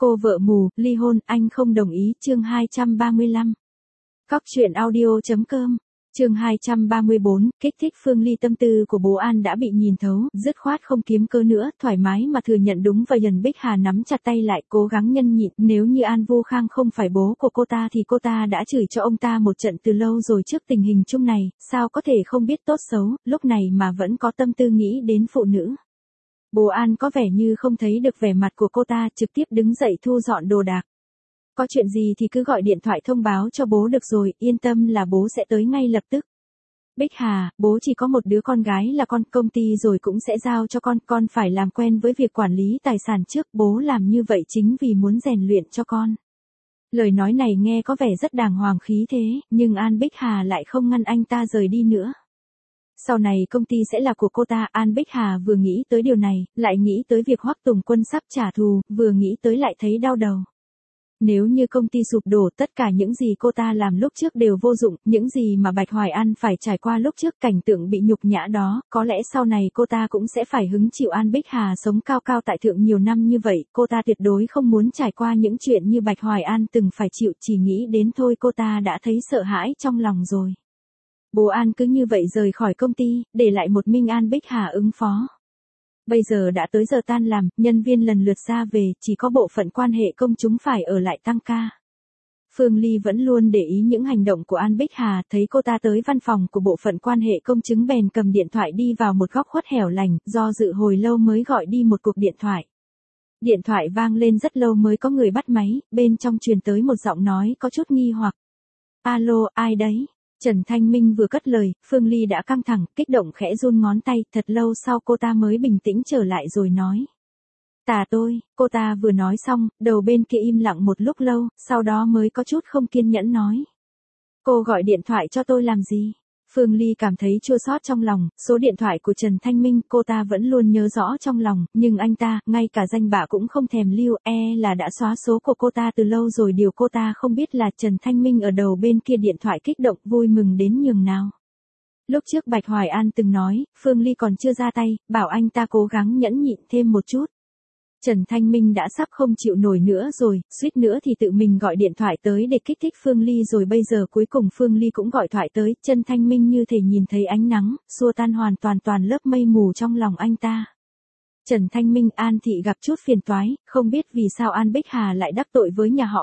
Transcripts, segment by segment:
Cô vợ mù, ly hôn, anh không đồng ý, chương 235. Cóc truyện audio.com, chương 234, kích thích Phương Ly. Tâm tư của bố An đã bị nhìn thấu, dứt khoát không kiếm cớ nữa, thoải mái mà thừa nhận đúng. Và Trần Bích Hà nắm chặt tay lại, cố gắng nhẫn nhịn. Nếu như An Vô Khang không phải bố của cô ta thì cô ta đã chửi cho ông ta một trận từ lâu rồi. Trước tình hình chung này, sao có thể không biết tốt xấu, lúc này mà vẫn có tâm tư nghĩ đến phụ nữ. Bố An có vẻ như không thấy được vẻ mặt của cô ta, trực tiếp đứng dậy thu dọn đồ đạc. Có chuyện gì thì cứ gọi điện thoại thông báo cho bố được rồi, yên tâm là bố sẽ tới ngay lập tức. Bích Hà, bố chỉ có một đứa con gái là con, công ty rồi cũng sẽ giao cho con phải làm quen với việc quản lý tài sản trước, bố làm như vậy chính vì muốn rèn luyện cho con. Lời nói này nghe có vẻ rất đàng hoàng khí thế, nhưng An Bích Hà lại không ngăn anh ta rời đi nữa. Sau này công ty sẽ là của cô ta. An Bích Hà vừa nghĩ tới điều này, lại nghĩ tới việc Hoắc Tùng Quân sắp trả thù, vừa nghĩ tới lại thấy đau đầu. Nếu như công ty sụp đổ, tất cả những gì cô ta làm lúc trước đều vô dụng, những gì mà Bạch Hoài An phải trải qua lúc trước, cảnh tượng bị nhục nhã đó, có lẽ sau này cô ta cũng sẽ phải hứng chịu. An Bích Hà sống cao cao tại thượng nhiều năm như vậy, cô ta tuyệt đối không muốn trải qua những chuyện như Bạch Hoài An từng phải chịu, chỉ nghĩ đến thôi cô ta đã thấy sợ hãi trong lòng rồi. Bố An cứ như vậy rời khỏi công ty, để lại một mình An Bích Hà ứng phó. Bây giờ đã tới giờ tan làm, nhân viên lần lượt ra về, chỉ có bộ phận quan hệ công chúng phải ở lại tăng ca. Phương Ly vẫn luôn để ý những hành động của An Bích Hà, thấy cô ta tới văn phòng của bộ phận quan hệ công chứng bèn cầm điện thoại đi vào một góc khuất hẻo lánh, do dự hồi lâu mới gọi đi một cuộc điện thoại. Điện thoại vang lên rất lâu mới có người bắt máy, bên trong truyền tới một giọng nói có chút nghi hoặc. Alo, ai đấy? Trần Thanh Minh vừa cất lời, Phương Ly đã căng thẳng, kích động khẽ run ngón tay, thật lâu sau cô ta mới bình tĩnh trở lại rồi nói. Tôi, cô ta vừa nói xong, đầu bên kia im lặng một lúc lâu, sau đó mới có chút không kiên nhẫn nói. Cô gọi điện thoại cho tôi làm gì? Phương Ly cảm thấy chua xót trong lòng, số điện thoại của Trần Thanh Minh cô ta vẫn luôn nhớ rõ trong lòng, nhưng anh ta, ngay cả danh bạ cũng không thèm lưu, là đã xóa số của cô ta từ lâu rồi. Điều cô ta không biết là Trần Thanh Minh ở đầu bên kia điện thoại kích động vui mừng đến nhường nào. Lúc trước Bạch Hoài An từng nói, Phương Ly còn chưa ra tay, bảo anh ta cố gắng nhẫn nhịn thêm một chút. Trần Thanh Minh đã sắp không chịu nổi nữa rồi, suýt nữa thì tự mình gọi điện thoại tới để kích thích Phương Ly rồi. Bây giờ cuối cùng Phương Ly cũng gọi thoại tới, Trần Thanh Minh như thể nhìn thấy ánh nắng, xua tan hoàn toàn lớp mây mù trong lòng anh ta. Trần Thanh Minh, An thị gặp chút phiền toái, không biết vì sao An Bích Hà lại đắc tội với nhà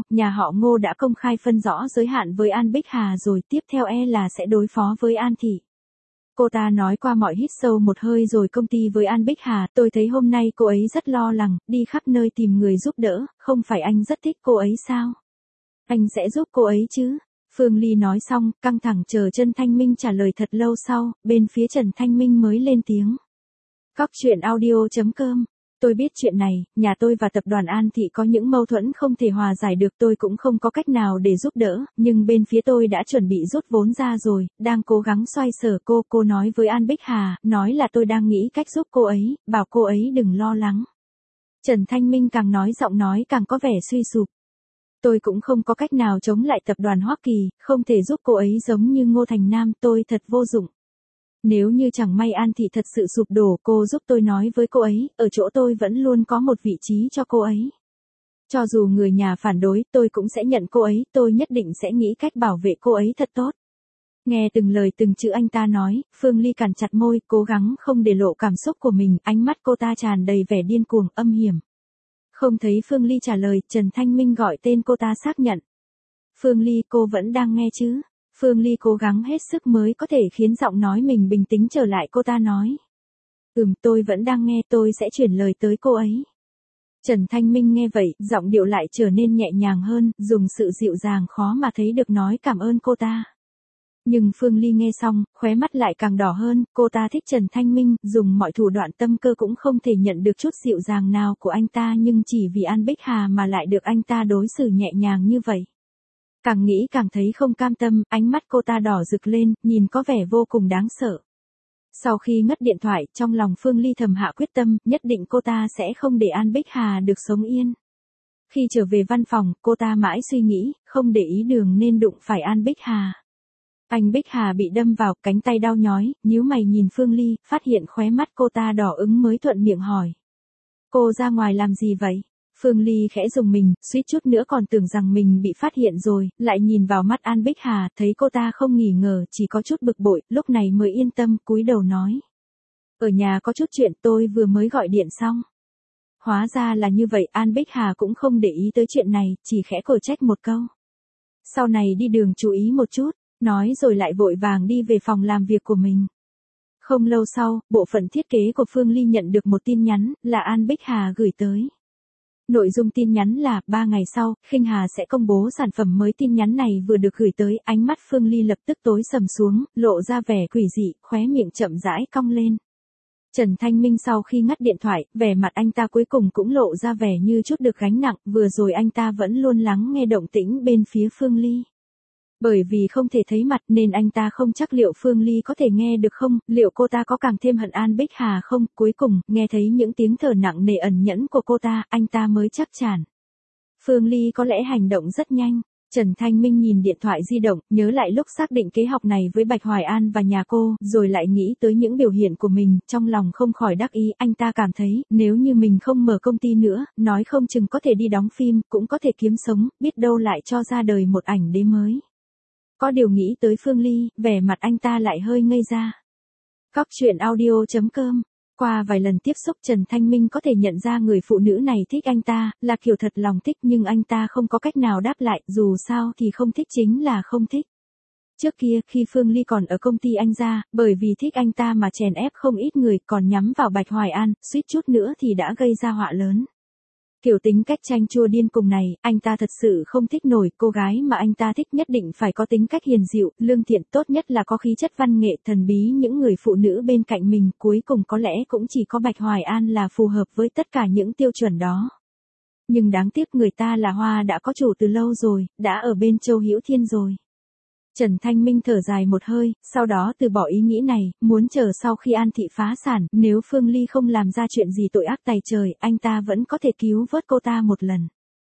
họ Ngô đã công khai phân rõ giới hạn với An Bích Hà rồi, tiếp theo là sẽ đối phó với An thị. Cô ta nói qua mọi hít sâu một hơi rồi công ty với An Bích Hà, tôi thấy hôm nay cô ấy rất lo lắng, đi khắp nơi tìm người giúp đỡ, không phải anh rất thích cô ấy sao? Anh sẽ giúp cô ấy chứ? Phương Ly nói xong, căng thẳng chờ Trần Thanh Minh trả lời. Thật lâu sau, bên phía Trần Thanh Minh mới lên tiếng. Cóc truyện audio.com. Tôi biết chuyện này, nhà tôi và tập đoàn An thị có những mâu thuẫn không thể hòa giải được, tôi cũng không có cách nào để giúp đỡ, nhưng bên phía tôi đã chuẩn bị rút vốn ra rồi, đang cố gắng xoay sở. Cô nói với An Bích Hà, nói là tôi đang nghĩ cách giúp cô ấy, bảo cô ấy đừng lo lắng. Trần Thanh Minh càng nói giọng nói càng có vẻ suy sụp. Tôi cũng không có cách nào chống lại tập đoàn Hoa Kỳ, không thể giúp cô ấy giống như Ngô Thành Nam, tôi thật vô dụng. Nếu như chẳng may An thị thật sự sụp đổ, cô giúp tôi nói với cô ấy, ở chỗ tôi vẫn luôn có một vị trí cho cô ấy. Cho dù người nhà phản đối, tôi cũng sẽ nhận cô ấy, tôi nhất định sẽ nghĩ cách bảo vệ cô ấy thật tốt. Nghe từng lời từng chữ anh ta nói, Phương Ly cắn chặt môi, cố gắng không để lộ cảm xúc của mình, ánh mắt cô ta tràn đầy vẻ điên cuồng, âm hiểm. Không thấy Phương Ly trả lời, Trần Thanh Minh gọi tên cô ta xác nhận. Phương Ly, cô vẫn đang nghe chứ? Phương Ly cố gắng hết sức mới có thể khiến giọng nói mình bình tĩnh trở lại. Cô ta nói. Tôi vẫn đang nghe, tôi sẽ chuyển lời tới cô ấy. Trần Thanh Minh nghe vậy, giọng điệu lại trở nên nhẹ nhàng hơn, dùng sự dịu dàng khó mà thấy được nói cảm ơn cô ta. Nhưng Phương Ly nghe xong, khóe mắt lại càng đỏ hơn, cô ta thích Trần Thanh Minh, dùng mọi thủ đoạn tâm cơ cũng không thể nhận được chút dịu dàng nào của anh ta, nhưng chỉ vì An Bích Hà mà lại được anh ta đối xử nhẹ nhàng như vậy. Càng nghĩ càng thấy không cam tâm, ánh mắt cô ta đỏ rực lên, nhìn có vẻ vô cùng đáng sợ. Sau khi ngắt điện thoại, trong lòng Phương Ly thầm hạ quyết tâm, nhất định cô ta sẽ không để An Bích Hà được sống yên. Khi trở về văn phòng, cô ta mãi suy nghĩ, không để ý đường nên đụng phải An Bích Hà. Anh Bích Hà bị đâm vào, cánh tay đau nhói, nhíu mày nhìn Phương Ly, phát hiện khóe mắt cô ta đỏ ửng mới thuận miệng hỏi. Cô ra ngoài làm gì vậy? Phương Ly khẽ rùng mình, suýt chút nữa còn tưởng rằng mình bị phát hiện rồi, lại nhìn vào mắt An Bích Hà, thấy cô ta không nghi ngờ, chỉ có chút bực bội, lúc này mới yên tâm, cúi đầu nói. Ở nhà có chút chuyện, tôi vừa mới gọi điện xong. Hóa ra là như vậy, An Bích Hà cũng không để ý tới chuyện này, chỉ khẽ cổ trách một câu. Sau này đi đường chú ý một chút, nói rồi lại vội vàng đi về phòng làm việc của mình. Không lâu sau, bộ phận thiết kế của Phương Ly nhận được một tin nhắn, là An Bích Hà gửi tới. Nội dung tin nhắn là, 3 ngày sau, Khinh Hà sẽ công bố sản phẩm mới. Tin nhắn này vừa được gửi tới, ánh mắt Phương Ly lập tức tối sầm xuống, lộ ra vẻ quỷ dị, khóe miệng chậm rãi cong lên. Trần Thanh Minh sau khi ngắt điện thoại, vẻ mặt anh ta cuối cùng cũng lộ ra vẻ như chút được gánh nặng, vừa rồi anh ta vẫn luôn lắng nghe động tĩnh bên phía Phương Ly. Bởi vì không thể thấy mặt nên anh ta không chắc liệu Phương Ly có thể nghe được không, liệu cô ta có càng thêm hận An Bích Hà không. Cuối cùng, nghe thấy những tiếng thở nặng nề ẩn nhẫn của cô ta, anh ta mới chắc chắn. Phương Ly có lẽ hành động rất nhanh. Trần Thanh Minh nhìn điện thoại di động, nhớ lại lúc xác định kế hoạch này với Bạch Hoài An và nhà cô, rồi lại nghĩ tới những biểu hiện của mình, trong lòng không khỏi đắc ý. Anh ta cảm thấy, nếu như mình không mở công ty nữa, nói không chừng có thể đi đóng phim, cũng có thể kiếm sống, biết đâu lại cho ra đời một ảnh đế mới. Có điều nghĩ tới Phương Ly, vẻ mặt anh ta lại hơi ngây ra. Cóc truyện audio.com. Qua vài lần tiếp xúc, Trần Thanh Minh có thể nhận ra người phụ nữ này thích anh ta, là kiểu thật lòng thích, nhưng anh ta không có cách nào đáp lại, dù sao thì không thích chính là không thích. Trước kia, khi Phương Ly còn ở công ty anh ra, bởi vì thích anh ta mà chèn ép không ít người, còn nhắm vào Bạch Hoài An, suýt chút nữa thì đã gây ra họa lớn. Kiểu tính cách chanh chua điên cùng này, anh ta thật sự không thích nổi. Cô gái mà anh ta thích nhất định phải có tính cách hiền dịu, lương thiện, tốt nhất là có khí chất văn nghệ, thần bí. Những người phụ nữ bên cạnh mình, cuối cùng có lẽ cũng chỉ có Bạch Hoài An là phù hợp với tất cả những tiêu chuẩn đó. Nhưng đáng tiếc người ta là hoa đã có chủ từ lâu rồi, đã ở bên Châu Hữu Thiên rồi. Trần Thanh Minh thở dài một hơi, sau đó từ bỏ ý nghĩ này, muốn chờ sau khi An Thị phá sản, nếu Phương Ly không làm ra chuyện gì tội ác tày trời, anh ta vẫn có thể cứu vớt cô ta một lần.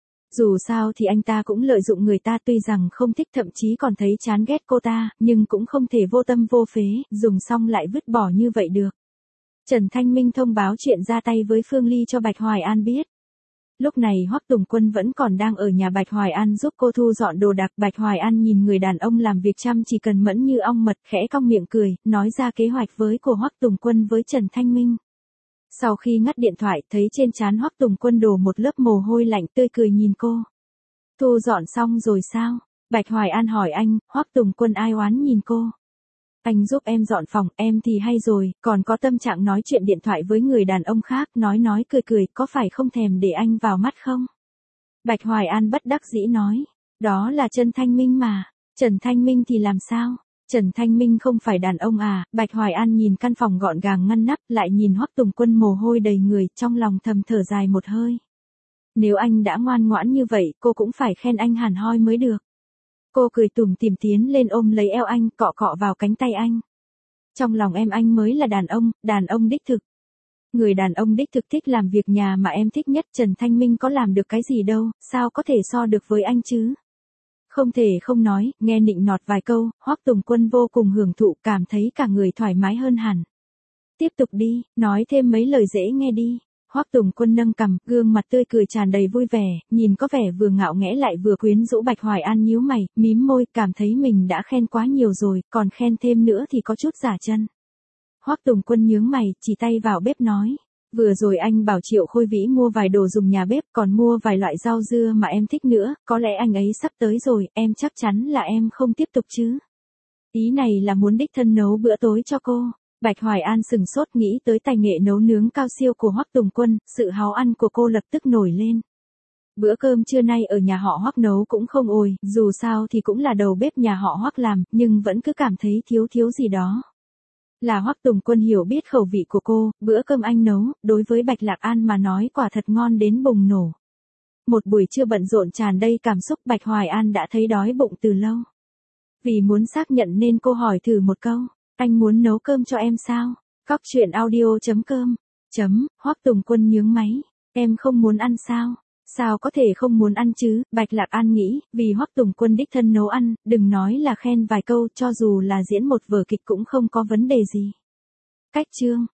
Dù sao thì anh ta cũng lợi dụng người ta, tuy rằng không thích, thậm chí còn thấy chán ghét cô ta, nhưng cũng không thể vô tâm vô phế, dùng xong lại vứt bỏ như vậy được. Trần Thanh Minh thông báo chuyện ra tay với Phương Ly cho Bạch Hoài An biết. Lúc này Hoắc Tùng Quân vẫn còn đang ở nhà Bạch Hoài An giúp cô thu dọn đồ đạc. Bạch Hoài An nhìn người đàn ông làm việc chăm chỉ cần mẫn như ong mật, khẽ cong miệng cười, nói ra kế hoạch với của Hoắc Tùng Quân với Trần Thanh Minh. Sau khi ngắt điện thoại, thấy trên trán Hoắc Tùng Quân đổ một lớp mồ hôi lạnh, tươi cười nhìn cô. Thu dọn xong rồi sao? Bạch Hoài An hỏi anh. Hoắc Tùng Quân ai oán nhìn cô. Anh giúp em dọn phòng, em thì hay rồi, còn có tâm trạng nói chuyện điện thoại với người đàn ông khác, nói cười cười, có phải không thèm để anh vào mắt không? Bạch Hoài An bất đắc dĩ nói, đó là Trần Thanh Minh mà. Trần Thanh Minh thì làm sao? Trần Thanh Minh không phải đàn ông à? Bạch Hoài An nhìn căn phòng gọn gàng ngăn nắp, lại nhìn Hoắc Tùng Quân mồ hôi đầy người, trong lòng thầm thở dài một hơi. Nếu anh đã ngoan ngoãn như vậy, cô cũng phải khen anh hẳn hoi mới được. Cô cười tủm tỉm tiến lên ôm lấy eo anh, cọ cọ vào cánh tay anh. Trong lòng em anh mới là đàn ông đích thực. Người đàn ông đích thực thích làm việc nhà mà em thích nhất. Trần Thanh Minh có làm được cái gì đâu, sao có thể so được với anh chứ? Không thể không nói, nghe nịnh nọt vài câu, Hoắc Tùng Quân vô cùng hưởng thụ, cảm thấy cả người thoải mái hơn hẳn. Tiếp tục đi, nói thêm mấy lời dễ nghe đi. Hoắc Tùng Quân nâng cằm, gương mặt tươi cười tràn đầy vui vẻ, nhìn có vẻ vừa ngạo nghễ lại vừa quyến rũ. Bạch Hoài An nhíu mày, mím môi, cảm thấy mình đã khen quá nhiều rồi, còn khen thêm nữa thì có chút giả chân. Hoắc Tùng Quân nhướng mày, chỉ tay vào bếp nói. Vừa rồi anh bảo Triệu Khôi Vĩ mua vài đồ dùng nhà bếp, còn mua vài loại rau dưa mà em thích nữa, có lẽ anh ấy sắp tới rồi, em chắc chắn là em không tiếp tục chứ. Ý này là muốn đích thân nấu bữa tối cho cô. Bạch Hoài An sừng sốt, nghĩ tới tài nghệ nấu nướng cao siêu của Hoắc Tùng Quân, sự háo ăn của cô lập tức nổi lên. Bữa cơm trưa nay ở nhà họ Hoắc nấu cũng không ồi, dù sao thì cũng là đầu bếp nhà họ Hoắc làm, nhưng vẫn cứ cảm thấy thiếu gì đó. Là Hoắc Tùng Quân hiểu biết khẩu vị của cô, bữa cơm anh nấu, đối với Bạch Lạc An mà nói quả thật ngon đến bùng nổ. Một buổi trưa bận rộn tràn đầy cảm xúc, Bạch Hoài An đã thấy đói bụng từ lâu. Vì muốn xác nhận nên cô hỏi thử một câu. Anh muốn nấu cơm cho em sao? Cóc truyện audio.com. Hoắc Tùng Quân nhướng máy. Em không muốn ăn sao? Sao có thể không muốn ăn chứ? Bạch Lạc An nghĩ, vì Hoắc Tùng Quân đích thân nấu ăn, đừng nói là khen vài câu, cho dù là diễn một vở kịch cũng không có vấn đề gì. Cách chương.